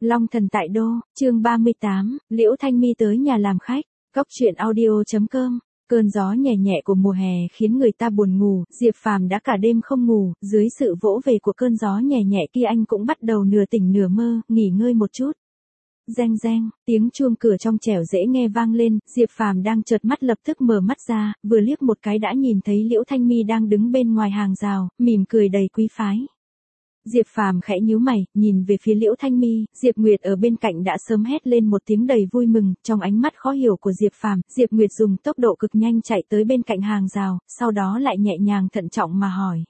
Long Thần tại đô, chương 38, Liễu Thanh Mi tới nhà làm khách, Cóc truyện audio.com. Cơn gió nhẹ nhẹ của mùa hè khiến người ta buồn ngủ, Diệp Phàm đã cả đêm không ngủ, dưới sự vỗ về của cơn gió nhẹ nhẹ kia anh cũng bắt đầu nửa tỉnh nửa mơ, nghỉ ngơi một chút. Reng reng, tiếng chuông cửa trong trẻo dễ nghe vang lên, Diệp Phàm đang chợt mắt lập tức mở mắt ra, vừa liếc một cái đã nhìn thấy Liễu Thanh Mi đang đứng bên ngoài hàng rào, mỉm cười đầy quý phái. Diệp Phàm khẽ nhíu mày, nhìn về phía Liễu Thanh Mi, Diệp Nguyệt ở bên cạnh đã sớm hét lên một tiếng đầy vui mừng, trong ánh mắt khó hiểu của Diệp Phàm, Diệp Nguyệt dùng tốc độ cực nhanh chạy tới bên cạnh hàng rào, sau đó lại nhẹ nhàng thận trọng mà hỏi.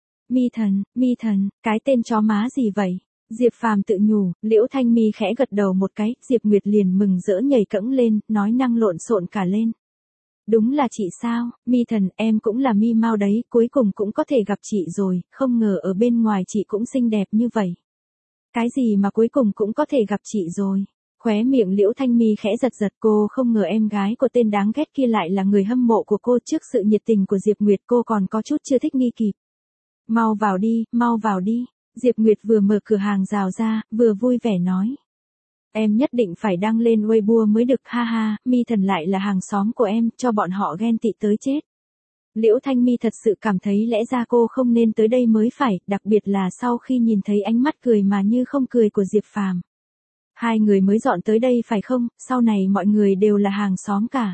Mi thần, cái tên chó má gì vậy? Diệp Phàm tự nhủ, Liễu Thanh Mi khẽ gật đầu một cái, Diệp Nguyệt liền mừng rỡ nhảy cẫng lên, nói năng lộn xộn cả lên. Đúng là chị sao, Mi thần, em cũng là Mi Mau đấy, cuối cùng cũng có thể gặp chị rồi, không ngờ ở bên ngoài chị cũng xinh đẹp như vậy. Cái gì mà cuối cùng cũng có thể gặp chị rồi. Khóe miệng Liễu Thanh Mi khẽ giật giật, cô không ngờ em gái của tên đáng ghét kia lại là người hâm mộ của cô. Trước sự nhiệt tình của Diệp Nguyệt cô còn có chút chưa thích nghi kịp. Mau vào đi. Diệp Nguyệt vừa mở cửa hàng rào ra, vừa vui vẻ nói. Em nhất định phải đăng lên Weibo mới được, ha ha, Mi thần lại là hàng xóm của em, cho bọn họ ghen tị tới chết. Liễu Thanh Mi thật sự cảm thấy lẽ ra cô không nên tới đây mới phải, đặc biệt là sau khi nhìn thấy ánh mắt cười mà như không cười của Diệp Phàm. Hai người mới dọn tới đây phải không, sau này mọi người đều là hàng xóm cả.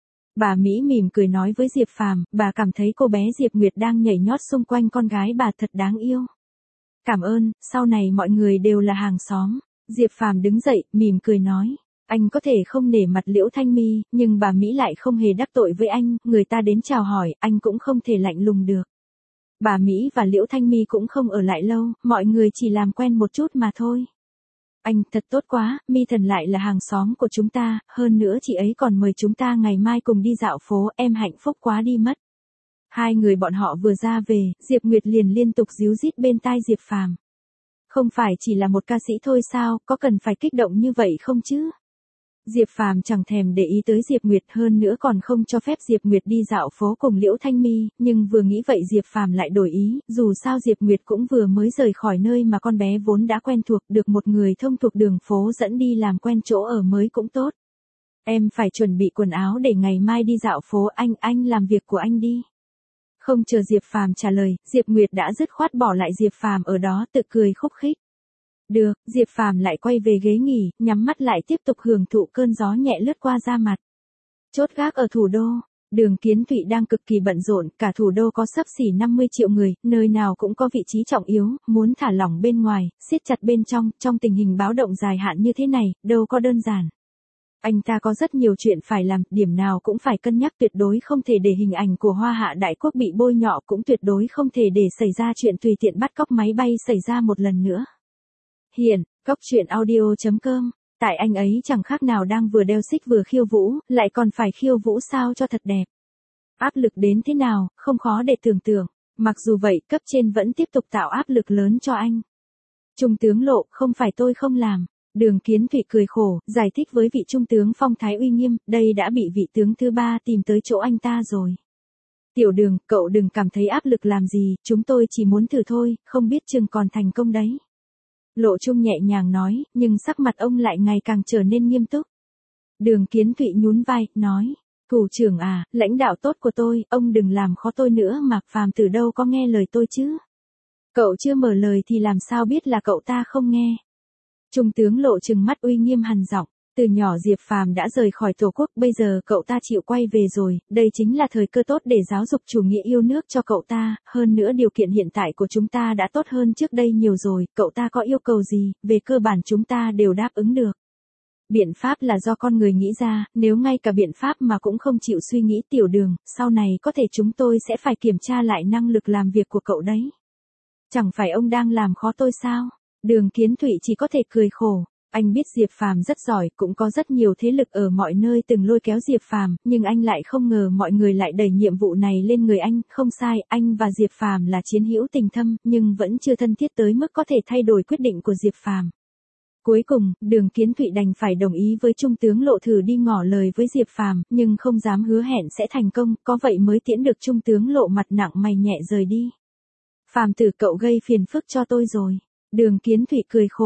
Bà Mỹ mỉm cười nói với Diệp Phàm, bà cảm thấy cô bé Diệp Nguyệt đang nhảy nhót xung quanh con gái bà thật đáng yêu. Cảm ơn, sau này mọi người đều là hàng xóm. Diệp Phàm đứng dậy, mỉm cười nói. Anh có thể không nể mặt Liễu Thanh Mi, nhưng bà Mỹ lại không hề đắc tội với anh, người ta đến chào hỏi, anh cũng không thể lạnh lùng được. Bà Mỹ và Liễu Thanh Mi cũng không ở lại lâu, mọi người chỉ làm quen một chút mà thôi. Anh, thật tốt quá, Mi thần lại là hàng xóm của chúng ta, hơn nữa chị ấy còn mời chúng ta ngày mai cùng đi dạo phố, em hạnh phúc quá đi mất. Hai người bọn họ vừa ra về, Diệp Nguyệt liền liên tục díu dít bên tai Diệp Phàm. Không phải chỉ là một ca sĩ thôi sao, có cần phải kích động như vậy không chứ? Diệp Phàm chẳng thèm để ý tới Diệp Nguyệt, hơn nữa còn không cho phép Diệp Nguyệt đi dạo phố cùng Liễu Thanh Mi, nhưng vừa nghĩ vậy Diệp Phàm lại đổi ý, dù sao Diệp Nguyệt cũng vừa mới rời khỏi nơi mà con bé vốn đã quen thuộc, được một người thông thuộc đường phố dẫn đi làm quen chỗ ở mới cũng tốt. Em phải chuẩn bị quần áo để ngày mai đi dạo phố, anh làm việc của anh đi. Không chờ Diệp Phàm trả lời, Diệp Nguyệt đã dứt khoát bỏ lại Diệp Phàm ở đó tự cười khúc khích. Được, Diệp Phàm lại quay về ghế nghỉ, nhắm mắt lại tiếp tục hưởng thụ cơn gió nhẹ lướt qua da mặt. Chốt gác ở thủ đô, Đường Kiến Thụy đang cực kỳ bận rộn, cả thủ đô có xấp xỉ 50 triệu người, nơi nào cũng có vị trí trọng yếu, muốn thả lỏng bên ngoài, siết chặt bên trong tình hình báo động dài hạn như thế này, đâu có đơn giản. Anh ta có rất nhiều chuyện phải làm, điểm nào cũng phải cân nhắc, tuyệt đối không thể để hình ảnh của Hoa Hạ Đại Quốc bị bôi nhọ, cũng tuyệt đối không thể để xảy ra chuyện tùy tiện bắt cóc máy bay xảy ra một lần nữa. Hiện, Cóc truyện audio.com, tại anh ấy chẳng khác nào đang vừa đeo xích vừa khiêu vũ, lại còn phải khiêu vũ sao cho thật đẹp. Áp lực đến thế nào, không khó để tưởng tượng, mặc dù vậy cấp trên vẫn tiếp tục tạo áp lực lớn cho anh. Trung tướng Lộ, không phải tôi không làm. Đường Kiến Thụy cười khổ, giải thích với vị trung tướng phong thái uy nghiêm, đây đã bị vị tướng thứ ba tìm tới chỗ anh ta rồi. Tiểu Đường, cậu đừng cảm thấy áp lực làm gì, chúng tôi chỉ muốn thử thôi, không biết chừng còn thành công đấy. Lộ Trung nhẹ nhàng nói, nhưng sắc mặt ông lại ngày càng trở nên nghiêm túc. Đường Kiến Thụy nhún vai, nói, thủ trưởng à, lãnh đạo tốt của tôi, ông đừng làm khó tôi nữa mà, Phàm từ đâu có nghe lời tôi chứ. Cậu chưa mở lời thì làm sao biết là cậu ta không nghe. Trung tướng Lộ trừng mắt uy nghiêm hằn giọng, từ nhỏ Diệp Phàm đã rời khỏi Tổ quốc, bây giờ cậu ta chịu quay về rồi, đây chính là thời cơ tốt để giáo dục chủ nghĩa yêu nước cho cậu ta, hơn nữa điều kiện hiện tại của chúng ta đã tốt hơn trước đây nhiều rồi, cậu ta có yêu cầu gì, về cơ bản chúng ta đều đáp ứng được. Biện pháp là do con người nghĩ ra, nếu ngay cả biện pháp mà cũng không chịu suy nghĩ, Tiểu Đường, sau này có thể chúng tôi sẽ phải kiểm tra lại năng lực làm việc của cậu đấy. Chẳng phải ông đang làm khó tôi sao? Đường Kiến Thụy chỉ có thể cười khổ. Anh biết Diệp Phàm rất giỏi, cũng có rất nhiều thế lực ở mọi nơi từng lôi kéo Diệp Phàm, nhưng anh lại không ngờ mọi người lại đẩy nhiệm vụ này lên người anh. Không sai, anh và Diệp Phàm là chiến hữu tình thâm, nhưng vẫn chưa thân thiết tới mức có thể thay đổi quyết định của Diệp Phàm. Cuối cùng, Đường Kiến Thụy đành phải đồng ý với Trung tướng Lộ thử đi ngỏ lời với Diệp Phàm, nhưng không dám hứa hẹn sẽ thành công, có vậy mới tiễn được Trung tướng Lộ mặt nặng mày nhẹ rời đi. Phàm tử, cậu gây phiền phức cho tôi rồi. Đường Kiến Thụy cười khổ.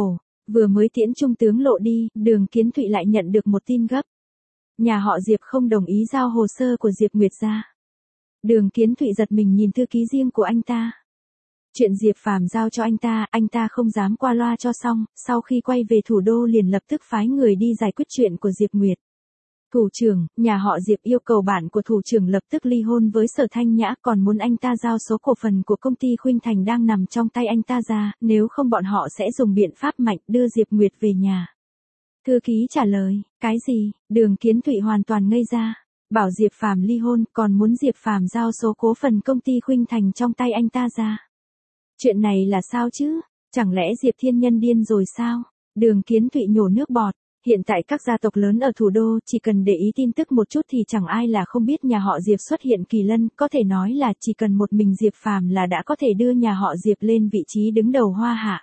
Vừa mới tiễn trung tướng Lộ đi, Đường Kiến Thụy lại nhận được một tin gấp. Nhà họ Diệp không đồng ý giao hồ sơ của Diệp Nguyệt ra. Đường Kiến Thụy giật mình nhìn thư ký riêng của anh ta. Chuyện Diệp Phàm giao cho anh ta không dám qua loa cho xong, sau khi quay về thủ đô liền lập tức phái người đi giải quyết chuyện của Diệp Nguyệt. Thủ trưởng, nhà họ Diệp yêu cầu bạn của thủ trưởng lập tức ly hôn với Sở Thanh Nhã, còn muốn anh ta giao số cổ phần của công ty Khuynh Thành đang nằm trong tay anh ta ra, nếu không bọn họ sẽ dùng biện pháp mạnh đưa Diệp Nguyệt về nhà. Thư ký trả lời, cái gì? Đường Kiến Thụy hoàn toàn ngây ra. Bảo Diệp Phàm ly hôn, còn muốn Diệp Phàm giao số cổ phần công ty Khuynh Thành trong tay anh ta ra. Chuyện này là sao chứ? Chẳng lẽ Diệp Thiên Nhân điên rồi sao? Đường Kiến Thụy nhổ nước bọt. Hiện tại các gia tộc lớn ở thủ đô chỉ cần để ý tin tức một chút thì chẳng ai là không biết nhà họ Diệp xuất hiện kỳ lân, có thể nói là chỉ cần một mình Diệp Phàm là đã có thể đưa nhà họ Diệp lên vị trí đứng đầu hoa hạ.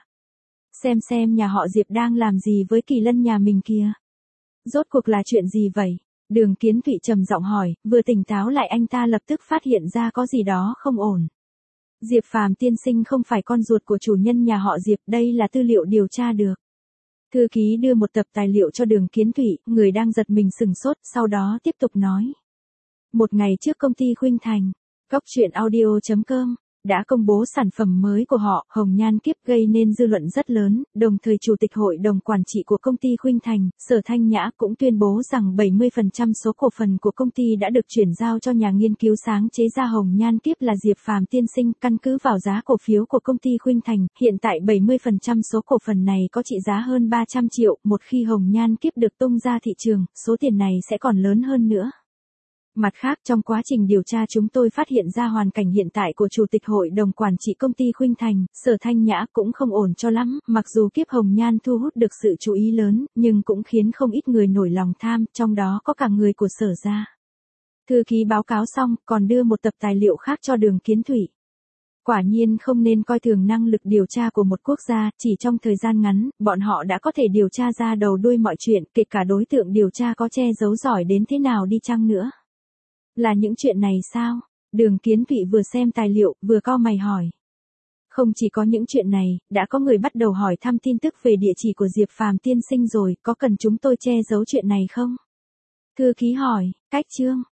Xem nhà họ Diệp đang làm gì với kỳ lân nhà mình kia. Rốt cuộc là chuyện gì vậy? Đường Kiến Thụy trầm giọng hỏi, vừa tỉnh táo lại anh ta lập tức phát hiện ra có gì đó không ổn. Diệp Phàm tiên sinh không phải con ruột của chủ nhân nhà họ Diệp, đây là tư liệu điều tra được. Thư ký đưa một tập tài liệu cho Đường Kiến Thụy, người đang giật mình sừng sốt, sau đó tiếp tục nói. Một ngày trước công ty Khuynh Thành, Cóc Truyện Audio.com đã công bố sản phẩm mới của họ, Hồng Nhan Kiếp, gây nên dư luận rất lớn, đồng thời Chủ tịch Hội đồng Quản trị của công ty Khuynh Thành, Sở Thanh Nhã cũng tuyên bố rằng 70% số cổ phần của công ty đã được chuyển giao cho nhà nghiên cứu sáng chế ra Hồng Nhan Kiếp là Diệp Phàm tiên sinh. Căn cứ vào giá cổ phiếu của công ty Khuynh Thành, hiện tại 70% số cổ phần này có trị giá hơn 300 triệu, một khi Hồng Nhan Kiếp được tung ra thị trường, số tiền này sẽ còn lớn hơn nữa. Mặt khác, trong quá trình điều tra chúng tôi phát hiện ra hoàn cảnh hiện tại của Chủ tịch Hội đồng Quản trị công ty Khuynh Thành, Sở Thanh Nhã cũng không ổn cho lắm, mặc dù Kiếp Hồng Nhan thu hút được sự chú ý lớn, nhưng cũng khiến không ít người nổi lòng tham, trong đó có cả người của Sở gia. Thư ký báo cáo xong, còn đưa một tập tài liệu khác cho Đường Kiến Thụy. Quả nhiên không nên coi thường năng lực điều tra của một quốc gia, chỉ trong thời gian ngắn, bọn họ đã có thể điều tra ra đầu đuôi mọi chuyện, kể cả đối tượng điều tra có che giấu giỏi đến thế nào đi chăng nữa. Là những chuyện này sao? Đường Kiến Thụy vừa xem tài liệu, vừa cau mày hỏi. Không chỉ có những chuyện này, đã có người bắt đầu hỏi thăm tin tức về địa chỉ của Diệp Phàm tiên sinh rồi, có cần chúng tôi che giấu chuyện này không? Thư ký hỏi, cách chương.